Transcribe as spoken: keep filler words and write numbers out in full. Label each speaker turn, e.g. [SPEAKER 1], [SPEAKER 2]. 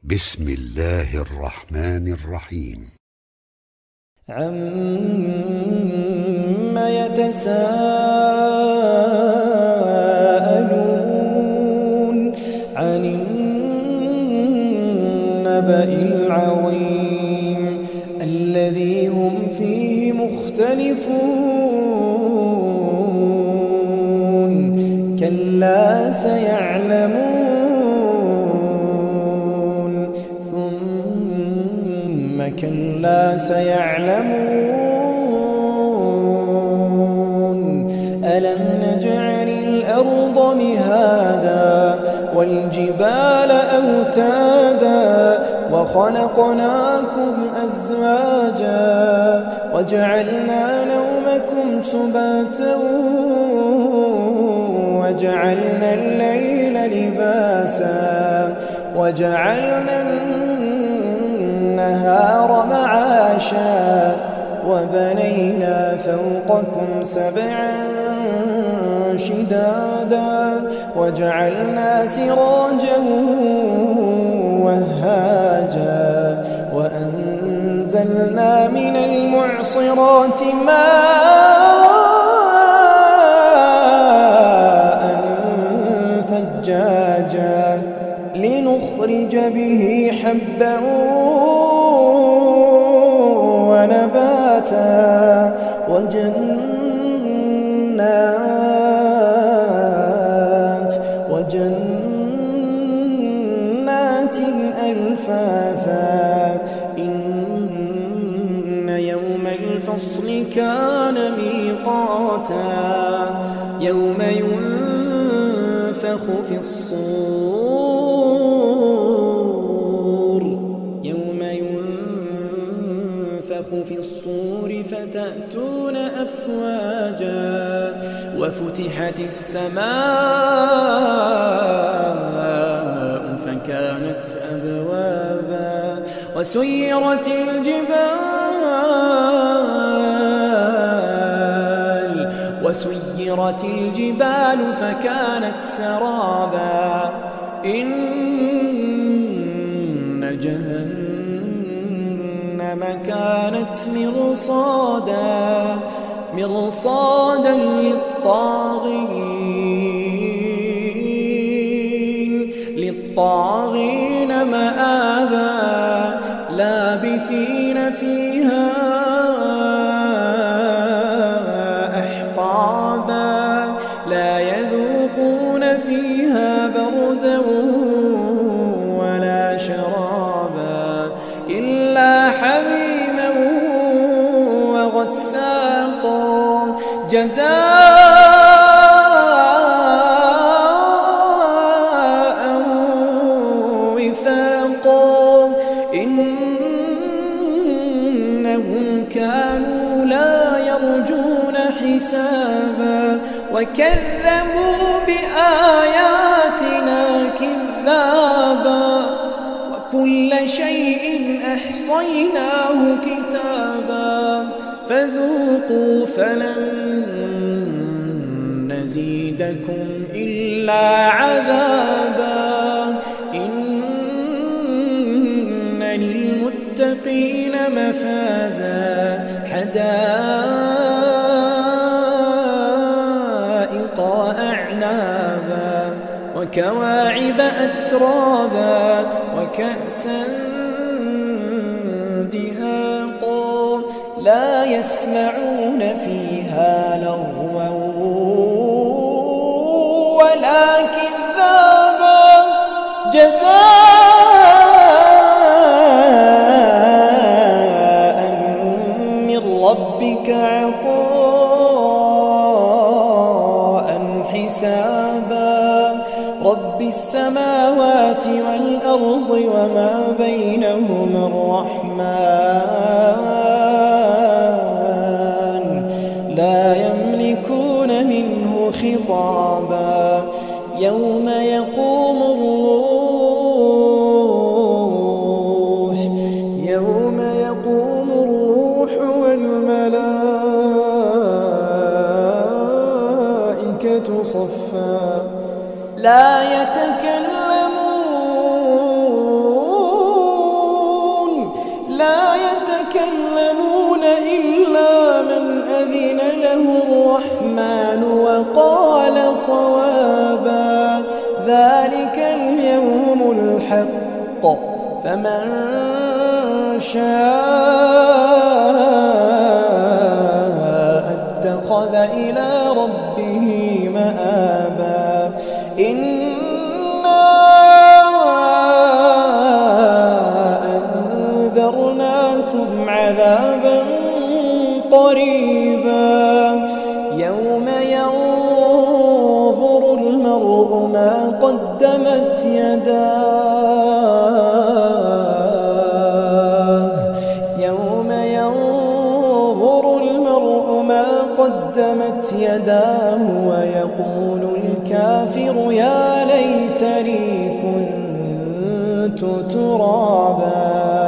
[SPEAKER 1] بسم الله الرحمن الرحيم.
[SPEAKER 2] عَمَّ يَتَسَاءَلُونَ عَنِ النَّبَإِ الْعَظِيمِ الَّذِي هُمْ فِيهِ مُخْتَلِفُونَ كَلَّا سَيَعْلَمُونَ ثُمَّ كَلَّا سَيَعْلَمُونَ أَلَمْ نَجْعَلِ الْأَرْضَ مِهَادًا وَالْجِبَالَ أَوْتَادًا وَخَلَقْنَاكُمْ أَزْوَاجًا وَجَعَلْنَا نَوْمَكُمْ سُبَاتًا وَجَعَلْنَا اللَّيْلَ لِبَاسًا وَجَعَلْنَا النَّهَارَ مَعَاشًا وَبَنَيْنَا فَوْقَكُمْ سَبْعًا شِدَادًا وَجَعَلْنَا سِرَاجًا وَهَّاجًا وَأَنزَلْنَا مِنَ الْمُعْصِرَاتِ مَاءً ثَجَّاجًا لِنُخْرِجَ بِهِ حَبًّا ونباتا وجنات وجنات ألفافا إن يوم الفصل كان ميقاتا يوم ينفخ في الصور يوم ينفخ في الصور فتأتون أفواجا وفتحت السماء فكانت أبوابا وسيرت الجبال وسيرت الجبال فكانت سرابا إن جهنم كانت مرصادا مرصادا للطاغين للطاغين مآبا لابثين فيها أحقابا لا يذوقون فيها بردا ولا شرابا إلا حميما وغساقا جزاء وفاقا إنهم كانوا لا يرجون حسابا وكذبوا بآياتنا كذابا وكل شيء أحصيناه كتابا فذوقوا فلن نزيدكم إلا عذابا إن للمتقين مفازا حدائق أعنابا وكواعب أترابا وكأسا دهاقا لا يسمعون فيها لغوا ولا كذابا جزاء من ربك عطاء حسابا رب السماوات والأرض وما بينهما الرحمن لا يملكون منه خطابا يوم يقوم الروح يوم يقوم الروح والملائكة صفا لا يتكلمون الرحمن وقال صوابا. ذلك اليوم الحق فمن شاء اتخذ إلى ربه مآبا. إنا أنذرناكم عذابا قريبا يوم ينظر المرء ما قدمت يداه يوم ينظر المرء ما قدمت يداه ويقول الكافر يا ليتني كنت ترابا.